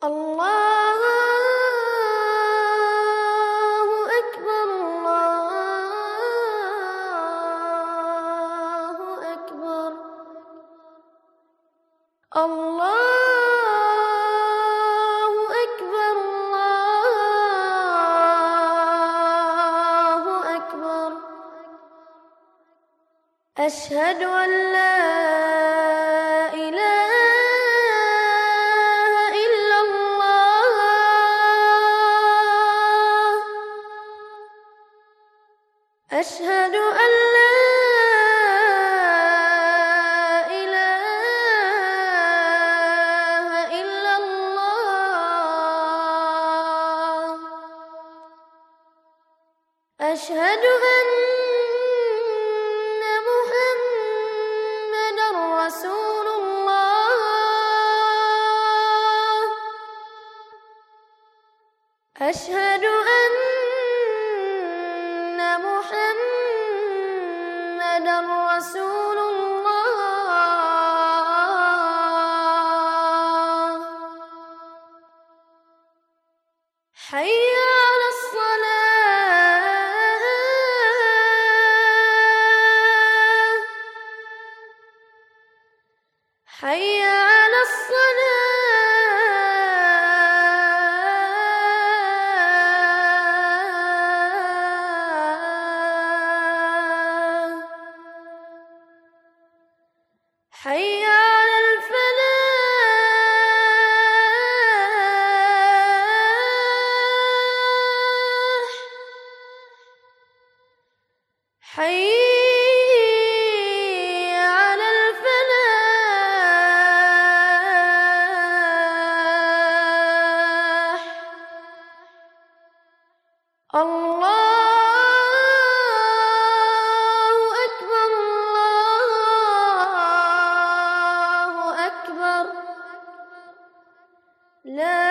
الله أكبر، الله أكبر، الله أكبر، الله أكبر. أشهد أن لا إله إلا الله، أشهد أن لا إله إلا الله، أشهد أن محمدًا رسول الله، أشهد أن محمدًا رسول الله. حي على الصلاة، حي على الصلاة، حي على الفلاح، حي على الفلاح. الله أكبر، الله أكبر. لا